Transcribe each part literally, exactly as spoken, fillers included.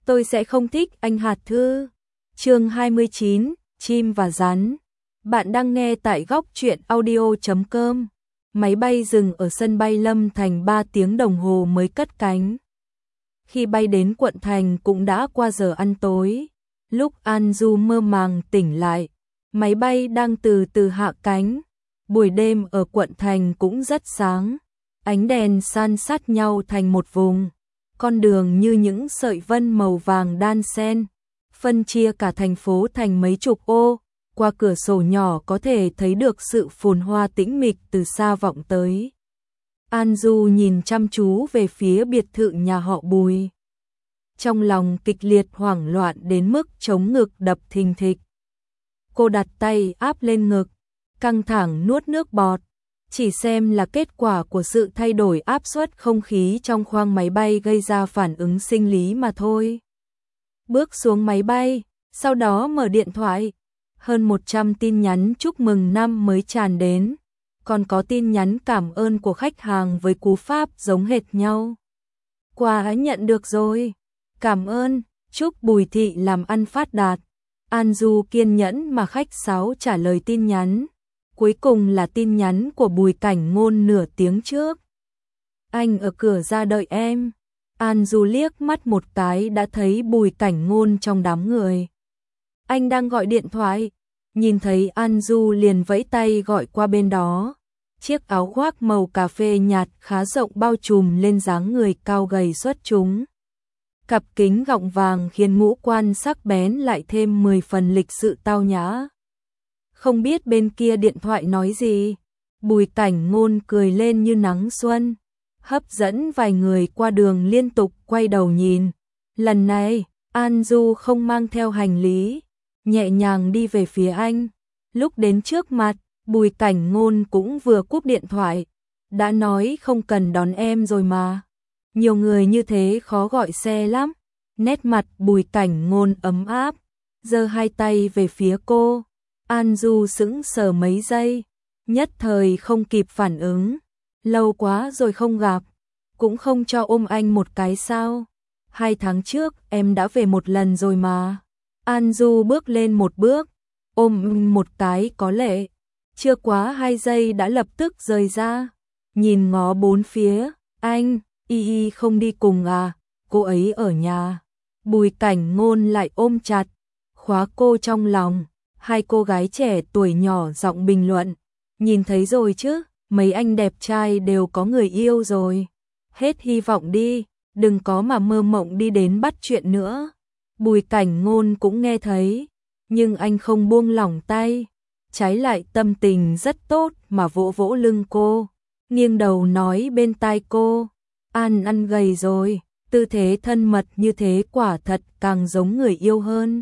tôi sẽ không thích anh hạt thư. Chương hai mươi chín, chim và rắn. Bạn đang nghe tại góc truyện audio chấm com. Máy bay dừng ở sân bay Lâm Thành ba tiếng đồng hồ mới cất cánh. Khi bay đến quận thành cũng đã qua giờ ăn tối. Lúc An Du mơ màng tỉnh lại, máy bay đang từ từ hạ cánh. Buổi đêm ở quận thành cũng rất sáng. Ánh đèn san sát nhau thành một vùng. Con đường như những sợi vân màu vàng đan xen, phân chia cả thành phố thành mấy chục ô. Qua cửa sổ nhỏ có thể thấy được sự phồn hoa tĩnh mịch từ xa vọng tới. An Du nhìn chăm chú về phía biệt thự nhà họ Bùi. Trong lòng kịch liệt hoảng loạn đến mức chống ngực đập thình thịch. Cô đặt tay áp lên ngực, căng thẳng nuốt nước bọt. Chỉ xem là kết quả của sự thay đổi áp suất không khí trong khoang máy bay gây ra phản ứng sinh lý mà thôi. Bước xuống máy bay, sau đó mở điện thoại. Hơn một trăm tin nhắn chúc mừng năm mới tràn đến. Còn có tin nhắn cảm ơn của khách hàng với cú pháp giống hệt nhau. Quà nhận được rồi. Cảm ơn, chúc Bùi Thị làm ăn phát đạt. An Du kiên nhẫn mà khách sáo trả lời tin nhắn. Cuối cùng là tin nhắn của Bùi Cảnh Ngôn nửa tiếng trước. Anh ở cửa ra đợi em. An Du liếc mắt một cái đã thấy Bùi Cảnh Ngôn trong đám người. Anh đang gọi điện thoại. Nhìn thấy An Du liền vẫy tay gọi qua bên đó. Chiếc áo khoác màu cà phê nhạt khá rộng bao trùm lên dáng người cao gầy xuất chúng. Cặp kính gọng vàng khiến ngũ quan sắc bén lại thêm mười phần lịch sự tao nhã. Không biết bên kia điện thoại nói gì. Bùi Cảnh Ngôn cười lên như nắng xuân, hấp dẫn vài người qua đường liên tục quay đầu nhìn. Lần này, An Du không mang theo hành lý, nhẹ nhàng đi về phía anh. Lúc đến trước mặt, Bùi Cảnh Ngôn cũng vừa cúp điện thoại. Đã nói không cần đón em rồi mà. Nhiều người như thế khó gọi xe lắm. Nét mặt Bùi Cảnh Ngôn ấm áp, giơ hai tay về phía cô. An Du sững sờ mấy giây, nhất thời không kịp phản ứng. Lâu quá rồi không gặp, cũng không cho ôm anh một cái sao? Hai tháng trước em đã về một lần rồi mà. An Du bước lên một bước, ôm một cái có lệ. Chưa quá hai giây đã lập tức rời ra. Nhìn ngó bốn phía, anh, Y Y không đi cùng à? Cô ấy ở nhà. Bùi Cảnh Ngôn lại ôm chặt, khóa cô trong lòng. Hai cô gái trẻ tuổi nhỏ giọng bình luận. Nhìn thấy rồi chứ, mấy anh đẹp trai đều có người yêu rồi. Hết hy vọng đi, đừng có mà mơ mộng đi đến bắt chuyện nữa. Bùi Cảnh Ngôn cũng nghe thấy, nhưng anh không buông lỏng tay. Trái lại tâm tình rất tốt mà vỗ vỗ lưng cô, nghiêng đầu nói bên tai cô. An ăn gầy rồi, tư thế thân mật như thế quả thật càng giống người yêu hơn.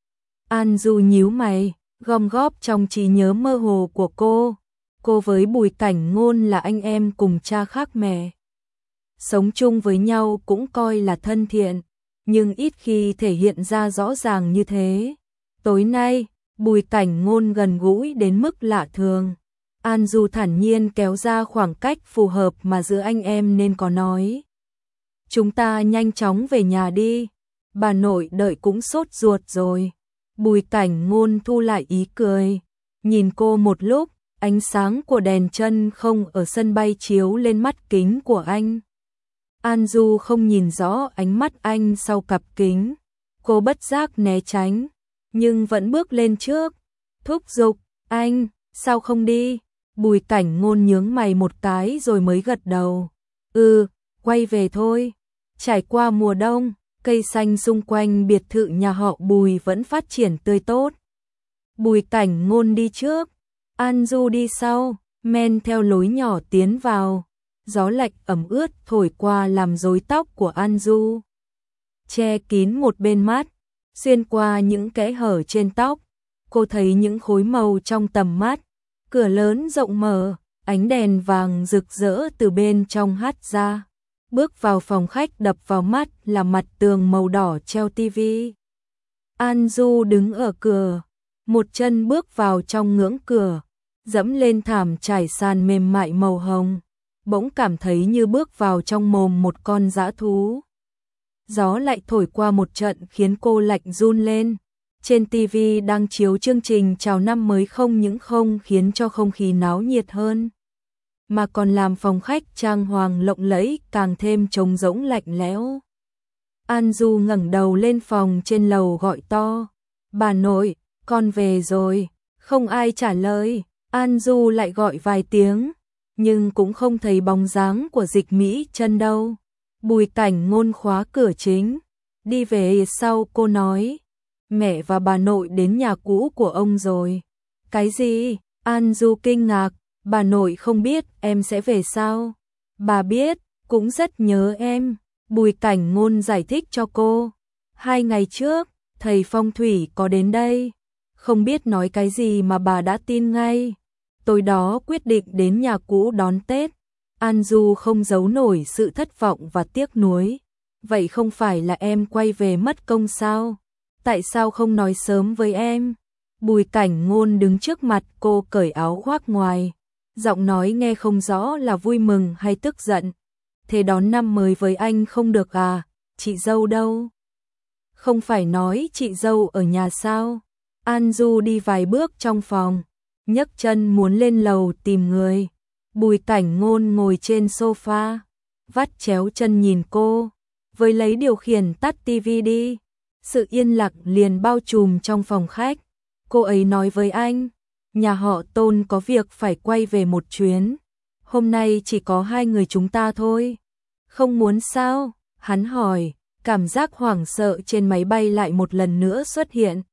An Du nhíu mày, gom góp trong trí nhớ mơ hồ của cô. Cô với Bùi Cảnh Ngôn là anh em cùng cha khác mẹ. Sống chung với nhau cũng coi là thân thiện, nhưng ít khi thể hiện ra rõ ràng như thế. Tối nay, Bùi Cảnh Ngôn gần gũi đến mức lạ thường. An Du thản nhiên kéo ra khoảng cách phù hợp mà giữa anh em nên có nói. Chúng ta nhanh chóng về nhà đi, bà nội đợi cũng sốt ruột rồi. Bùi Cảnh Ngôn thu lại ý cười, nhìn cô một lúc, ánh sáng của đèn chân không ở sân bay chiếu lên mắt kính của anh. An Du không nhìn rõ ánh mắt anh sau cặp kính, cô bất giác né tránh, nhưng vẫn bước lên trước, thúc giục, anh, sao không đi? Bùi Cảnh Ngôn nhướng mày một cái rồi mới gật đầu. Ừ, quay về thôi. Trải qua mùa đông, cây xanh xung quanh biệt thự nhà họ Bùi vẫn phát triển tươi tốt. Bùi Cảnh Ngôn đi trước, An Du đi sau, men theo lối nhỏ tiến vào. Gió lạnh ẩm ướt thổi qua làm rối tóc của An Du, che kín một bên mắt. Xuyên qua những kẽ hở trên tóc, cô thấy những khối màu trong tầm mắt. Cửa lớn rộng mở, ánh đèn vàng rực rỡ từ bên trong hắt ra. Bước vào phòng khách đập vào mắt là mặt tường màu đỏ treo tivi. An Du đứng ở cửa, một chân bước vào trong ngưỡng cửa, dẫm lên thảm trải sàn mềm mại màu hồng, bỗng cảm thấy như bước vào trong mồm một con dã thú. gió lại thổi qua một trận khiến cô lạnh run lên. Trên ti vi đang chiếu chương trình chào năm mới không những không khiến cho không khí náo nhiệt hơn, mà còn làm phòng khách trang hoàng lộng lẫy càng thêm trống rỗng lạnh lẽo. An Du ngẩng đầu lên phòng trên lầu gọi to, bà nội, con về rồi. Không ai trả lời, An Du lại gọi vài tiếng, nhưng cũng không thấy bóng dáng của Dịch Mỹ Chân đâu. Bùi Cảnh Ngôn khóa cửa chính, đi về sau cô nói, mẹ và bà nội đến nhà cũ của ông rồi. Cái gì? An Du kinh ngạc, bà nội không biết em sẽ về sao? Bà biết, cũng rất nhớ em. Bùi Cảnh Ngôn giải thích cho cô. Hai ngày trước, thầy phong thủy có đến đây. Không biết nói cái gì mà bà đã tin ngay. Tối đó quyết định đến nhà cũ đón Tết. An Du không giấu nổi sự thất vọng và tiếc nuối. Vậy không phải là em quay về mất công sao? Tại sao không nói sớm với em? Bùi Cảnh Ngôn đứng trước mặt cô cởi áo khoác ngoài. Giọng nói nghe không rõ là vui mừng hay tức giận. Thế đón năm mới với anh không được à? Chị dâu đâu? Không phải nói chị dâu ở nhà sao? An Du đi vài bước trong phòng, nhấc chân muốn lên lầu tìm người. Bùi Cảnh Ngôn ngồi trên sofa, vắt chéo chân nhìn cô, với lấy điều khiển tắt tivi đi. Sự yên lặng liền bao trùm trong phòng khách. Cô ấy nói với anh, nhà họ Tôn có việc phải quay về một chuyến. Hôm nay chỉ có hai người chúng ta thôi. Không muốn sao? Hắn hỏi, cảm giác hoảng sợ trên máy bay lại một lần nữa xuất hiện.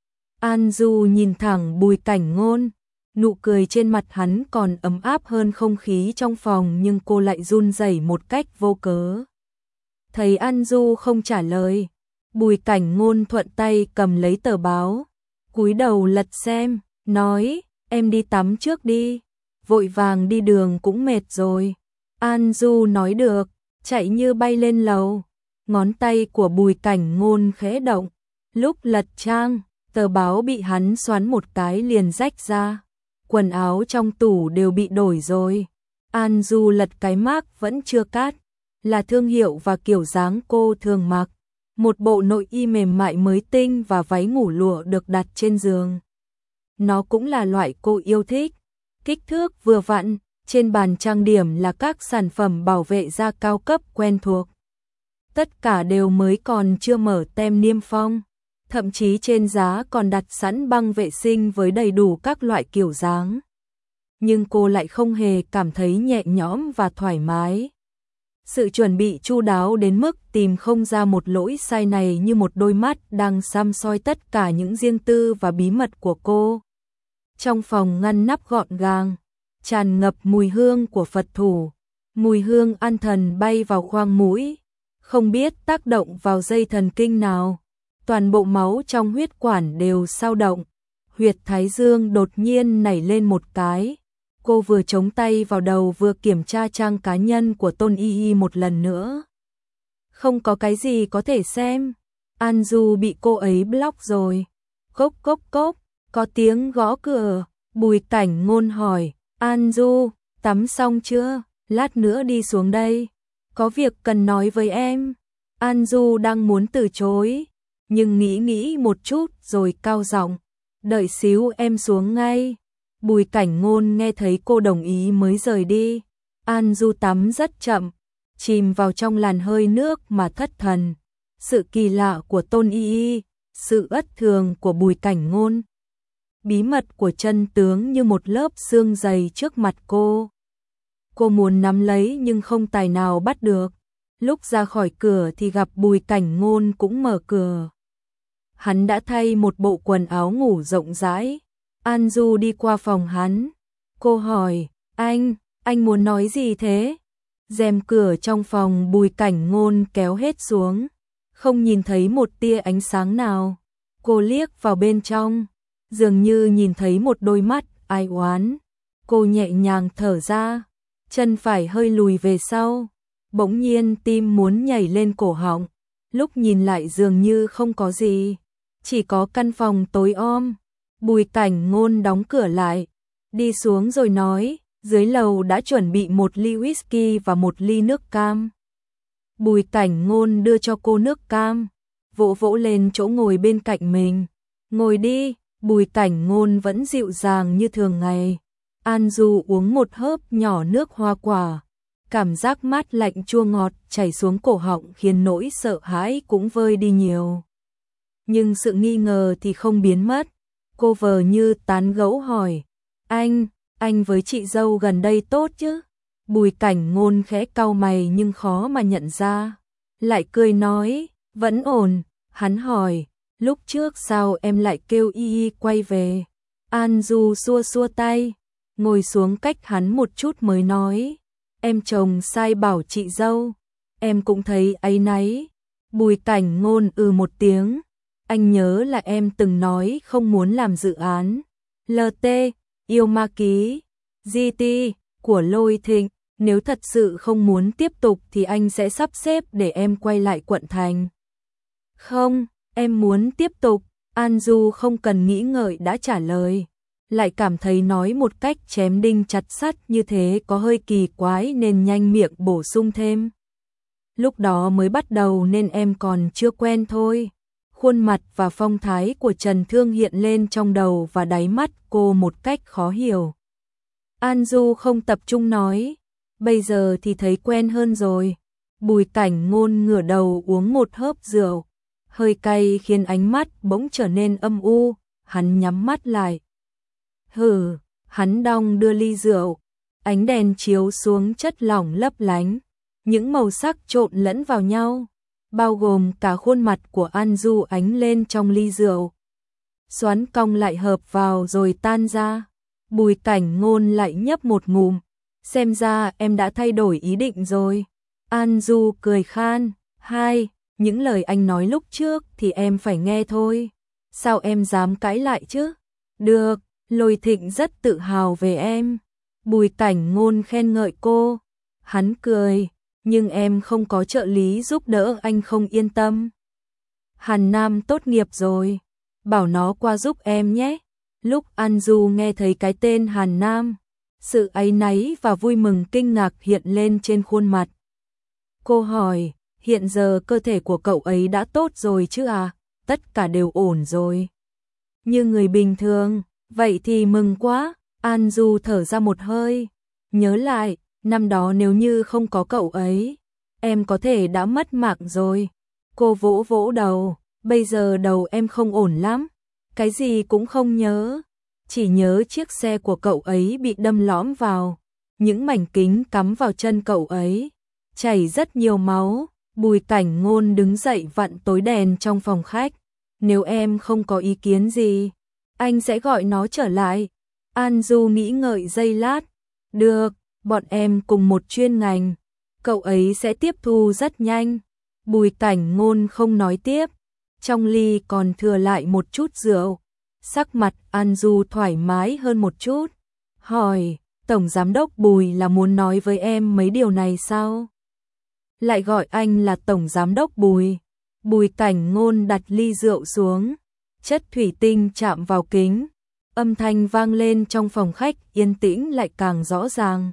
An Du nhìn thẳng Bùi Cảnh Ngôn, nụ cười trên mặt hắn còn ấm áp hơn không khí trong phòng, nhưng cô lại run rẩy một cách vô cớ. Thấy An Du không trả lời, Bùi Cảnh Ngôn thuận tay cầm lấy tờ báo, cúi đầu lật xem, nói, em đi tắm trước đi, vội vàng đi đường cũng mệt rồi. An Du nói được, chạy như bay lên lầu. Ngón tay của Bùi Cảnh Ngôn khẽ động, lúc lật trang, tờ báo bị hắn xoắn một cái liền rách ra. Quần áo trong tủ đều bị đổi rồi. An Du lật cái mác vẫn chưa cắt, là thương hiệu và kiểu dáng cô thường mặc. Một bộ nội y mềm mại mới tinh và váy ngủ lụa được đặt trên giường. Nó cũng là loại cô yêu thích. Kích thước vừa vặn, trên bàn trang điểm là các sản phẩm bảo vệ da cao cấp quen thuộc. Tất cả đều mới còn chưa mở tem niêm phong. Thậm chí trên giá còn đặt sẵn băng vệ sinh với đầy đủ các loại kiểu dáng. Nhưng cô lại không hề cảm thấy nhẹ nhõm và thoải mái. Sự chuẩn bị chu đáo đến mức tìm không ra một lỗi sai này, như một đôi mắt đang săm soi tất cả những riêng tư và bí mật của cô. Trong phòng ngăn nắp gọn gàng, tràn ngập mùi hương của Phật thủ, mùi hương an thần bay vào khoang mũi, không biết tác động vào dây thần kinh nào. Toàn bộ máu trong huyết quản đều dao động, huyệt thái dương đột nhiên nảy lên một cái. Cô vừa chống tay vào đầu vừa kiểm tra trang cá nhân của Tôn Y Y một lần nữa. Không có cái gì có thể xem. An Du bị cô ấy block rồi. Cốc cốc cốc, có tiếng gõ cửa. Bùi Cảnh Ngôn hỏi, An Du, tắm xong chưa? Lát nữa đi xuống đây. Có việc cần nói với em. An Du đang muốn từ chối, nhưng nghĩ nghĩ một chút rồi cao giọng, đợi xíu em xuống ngay. Bùi Cảnh Ngôn nghe thấy cô đồng ý mới rời đi. An Du tắm rất chậm, chìm vào trong làn hơi nước mà thất thần. Sự kỳ lạ của Tôn Y Y, sự bất thường của Bùi Cảnh Ngôn, bí mật của chân tướng như một lớp sương dày trước mặt cô. Cô muốn nắm lấy nhưng không tài nào bắt được. Lúc ra khỏi cửa thì gặp Bùi Cảnh Ngôn cũng mở cửa. Hắn đã thay một bộ quần áo ngủ rộng rãi. An Du đi qua phòng hắn. Cô hỏi, anh, anh muốn nói gì thế? Rèm cửa trong phòng Bùi Cảnh Ngôn kéo hết xuống, không nhìn thấy một tia ánh sáng nào. Cô liếc vào bên trong, dường như nhìn thấy một đôi mắt ai oán. Cô nhẹ nhàng thở ra, chân phải hơi lùi về sau. Bỗng nhiên tim muốn nhảy lên cổ họng. Lúc nhìn lại dường như không có gì, chỉ có căn phòng tối om. Bùi Cảnh Ngôn đóng cửa lại, đi xuống rồi nói, dưới lầu đã chuẩn bị một ly whisky và một ly nước cam. Bùi Cảnh Ngôn đưa cho cô nước cam, vỗ vỗ lên chỗ ngồi bên cạnh mình. Ngồi đi, Bùi Cảnh Ngôn vẫn dịu dàng như thường ngày. An Du uống một hớp nhỏ nước hoa quả. Cảm giác mát lạnh chua ngọt chảy xuống cổ họng khiến nỗi sợ hãi cũng vơi đi nhiều. Nhưng sự nghi ngờ thì không biến mất. Cô vờ như tán gẫu hỏi. Anh, anh với chị dâu gần đây tốt chứ? Bùi Cảnh Ngôn khẽ cau mày nhưng khó mà nhận ra. Lại cười nói, vẫn ổn. Hắn hỏi, lúc trước sao em lại kêu Y Y quay về? An Du xua xua tay, ngồi xuống cách hắn một chút mới nói. Em chồng sai bảo chị dâu, em cũng thấy áy náy. Bùi Cảnh Ngôn ừ một tiếng. Anh nhớ là em từng nói không muốn làm dự án lờ tê, yêu ma ký, giê tê của Lôi Thịnh. Nếu thật sự không muốn tiếp tục thì anh sẽ sắp xếp để em quay lại quận thành. Không, em muốn tiếp tục. An Du không cần nghĩ ngợi đã trả lời. Lại cảm thấy nói một cách chém đinh chặt sắt như thế có hơi kỳ quái nên nhanh miệng bổ sung thêm. Lúc đó mới bắt đầu nên em còn chưa quen thôi. Khuôn mặt và phong thái của Trần Thương hiện lên trong đầu và đáy mắt cô một cách khó hiểu. An Du không tập trung nói, bây giờ thì thấy quen hơn rồi. Bùi Cảnh Ngôn ngửa đầu uống một hớp rượu, hơi cay khiến ánh mắt bỗng trở nên âm u, hắn nhắm mắt lại. Hừ, hắn đong đưa ly rượu, ánh đèn chiếu xuống chất lỏng lấp lánh, những màu sắc trộn lẫn vào nhau, bao gồm cả khuôn mặt của An Du ánh lên trong ly rượu. Xoắn cong lại hợp vào rồi tan ra. Bùi Cảnh Ngôn lại nhấp một ngụm, xem ra em đã thay đổi ý định rồi. An Du cười khan, hai, những lời anh nói lúc trước thì em phải nghe thôi. Sao em dám cãi lại chứ? Được, Lôi Thịnh rất tự hào về em. Bùi Cảnh Ngôn khen ngợi cô. Hắn cười, nhưng em không có trợ lý giúp đỡ anh không yên tâm. Hàn Nam tốt nghiệp rồi, bảo nó qua giúp em nhé. Lúc An Du nghe thấy cái tên Hàn Nam, sự áy náy và vui mừng kinh ngạc hiện lên trên khuôn mặt. Cô hỏi, hiện giờ cơ thể của cậu ấy đã tốt rồi chứ à? Tất cả đều ổn rồi. Như người bình thường, vậy thì mừng quá. An Du thở ra một hơi, nhớ lại, năm đó nếu như không có cậu ấy, em có thể đã mất mạng rồi. Cô vỗ vỗ đầu, bây giờ đầu em không ổn lắm, cái gì cũng không nhớ, chỉ nhớ chiếc xe của cậu ấy bị đâm lõm vào, những mảnh kính cắm vào chân cậu ấy, chảy rất nhiều máu. Bùi Cảnh Ngôn đứng dậy vặn tối đèn trong phòng khách. Nếu em không có ý kiến gì, anh sẽ gọi nó trở lại. An Du nghĩ ngợi giây lát. Được, bọn em cùng một chuyên ngành, cậu ấy sẽ tiếp thu rất nhanh. Bùi Cảnh Ngôn không nói tiếp. Trong ly còn thừa lại một chút rượu. Sắc mặt An Du thoải mái hơn một chút. Hỏi, Tổng Giám đốc Bùi là muốn nói với em mấy điều này sao? Lại gọi anh là Tổng Giám đốc Bùi. Bùi Cảnh Ngôn đặt ly rượu xuống. Chất thủy tinh chạm vào kính. Âm thanh vang lên trong phòng khách yên tĩnh lại càng rõ ràng.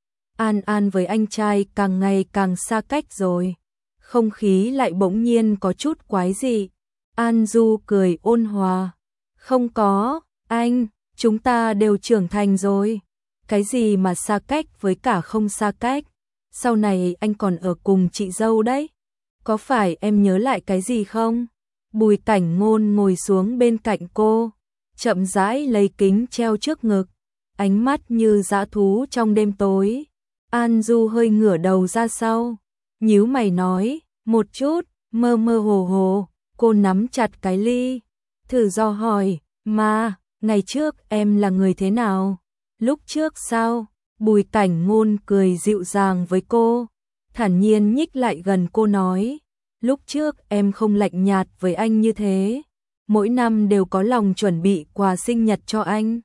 An An với anh trai càng ngày càng xa cách rồi. Không khí lại bỗng nhiên có chút quái dị. An Du cười ôn hòa. Không có, anh, chúng ta đều trưởng thành rồi. Cái gì mà xa cách với cả không xa cách. Sau này anh còn ở cùng chị dâu đấy. Có phải em nhớ lại cái gì không? Bùi Cảnh Ngôn ngồi xuống bên cạnh cô, chậm rãi lấy kính treo trước ngực, ánh mắt như dã thú trong đêm tối. An Du hơi ngửa đầu ra sau, nhíu mày nói, một chút, mơ mơ hồ hồ. Cô nắm chặt cái ly, thử dò hỏi, mà, ngày trước em là người thế nào? Lúc trước sao? Bùi Cảnh Ngôn cười dịu dàng với cô, thản nhiên nhích lại gần cô nói, lúc trước em không lạnh nhạt với anh như thế, mỗi năm đều có lòng chuẩn bị quà sinh nhật cho anh.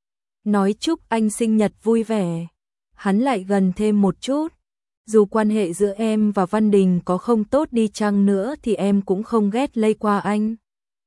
Nói chúc anh sinh nhật vui vẻ. Hắn lại gần thêm một chút, dù quan hệ giữa em và Văn Đình có không tốt đi chăng nữa thì em cũng không ghét lây qua anh.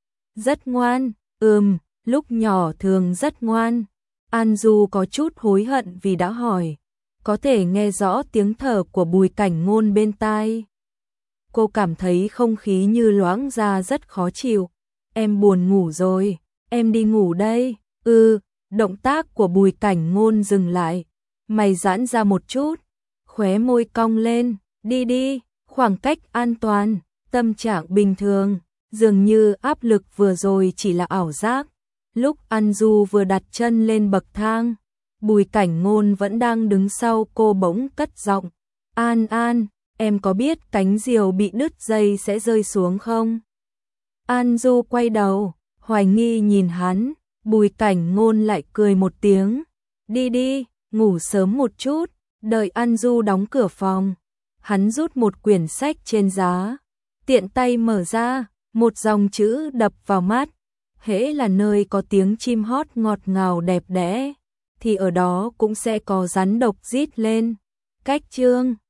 Rất ngoan, ừm, lúc nhỏ thường rất ngoan. An Du có chút hối hận vì đã hỏi, có thể nghe rõ tiếng thở của Bùi Cảnh Ngôn bên tai. cô cảm thấy không khí như loãng ra rất khó chịu. Em buồn ngủ rồi, em đi ngủ đây. Ừ, động tác của Bùi Cảnh Ngôn dừng lại, mày giãn ra một chút, khóe môi cong lên, đi đi, khoảng cách an toàn, tâm trạng bình thường, dường như áp lực vừa rồi chỉ là ảo giác. Lúc An Du vừa đặt chân lên bậc thang, Bùi Cảnh Ngôn vẫn đang đứng sau cô bỗng cất giọng, An An, em có biết cánh diều bị đứt dây sẽ rơi xuống không? An Du quay đầu, hoài nghi nhìn hắn, Bùi Cảnh Ngôn lại cười một tiếng, đi đi, ngủ sớm một chút, đợi An Du đóng cửa phòng. Hắn rút một quyển sách trên giá, tiện tay mở ra, một dòng chữ đập vào mắt, hễ là nơi có tiếng chim hót ngọt ngào đẹp đẽ, thì ở đó cũng sẽ có rắn độc rít lên. Cách chương